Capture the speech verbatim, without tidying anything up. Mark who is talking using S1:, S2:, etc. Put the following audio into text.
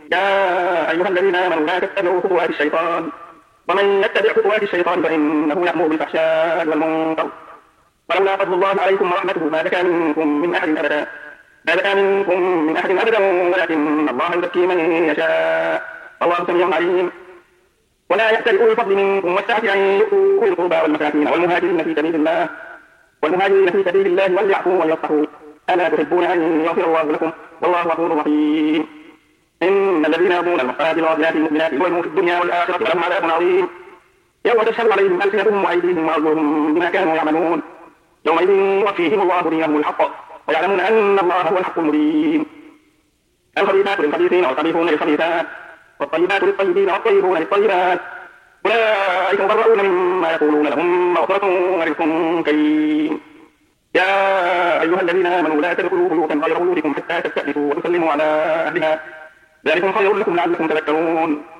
S1: يا أيها الذين آمنوا لا تتبعوا خطوات الشيطان ومن يتبع خطوات الشيطان فإنه يأمر بالفحشاء والمنكر ولولا فضل الله عليكم ورحمته ما زكى منكم من أحد أبدا ما زكى منكم من أحد أبدا ولكن الله يزكي من يشاء والله سميع عليم. ولا يأتل أولو الفضل منكم والسعة أن يؤتوا أولي القربى والمساكين والمهاجرين في سبيل الله والمهاجرين في سبيل الله وليعفوا وليصفحوا ألا تحبون أن يغفر الله لكم والله غفور رحيم. إن الذين يرمون المحصنات الغافلات المؤمنات ظلموا في الدنيا والآخرة ولهم عذاب عظيم يوم تشهد عليهم ألسنتهم وأيديهم وأرجلهم بما كانوا يعملون يومئذ يوفيهم الله دينهم الحق ويعلمون أن الله هو الحق المبين. الخبيثات للخبيثين والخبيثون للخبيثات والطيبات للطيبين والطيبون للطيبات أولئك مبرؤون مما يقولون لهم مغفرة ورزق كريم. يا أيها الذين آمنوا لا تدخلوا بيوتا غير بيوتكم حتى تستأنسوا وتسلموا على أهلها ذلكم خير لكم لعلكم تذكرون.